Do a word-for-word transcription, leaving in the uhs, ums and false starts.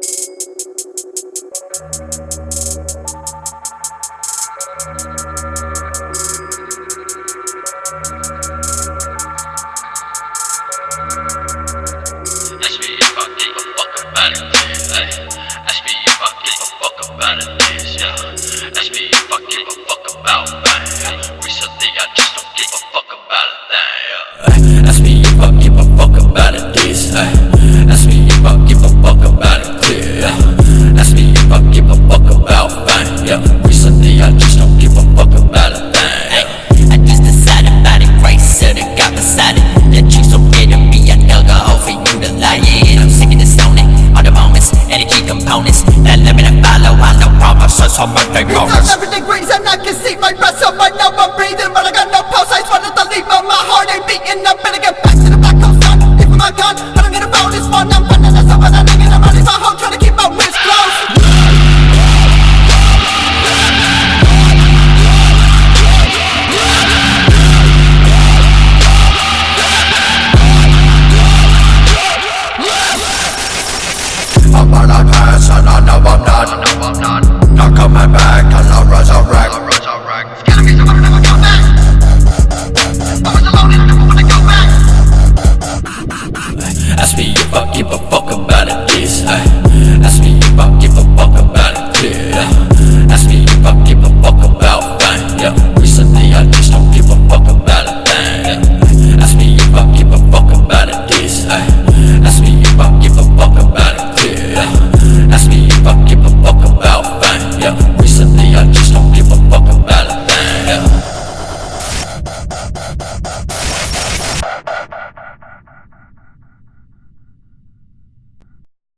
Ask me if I give a fuck about it. Ay, ask me if I give a fuck about it. Yeah. Ask me if I give a fuck about it.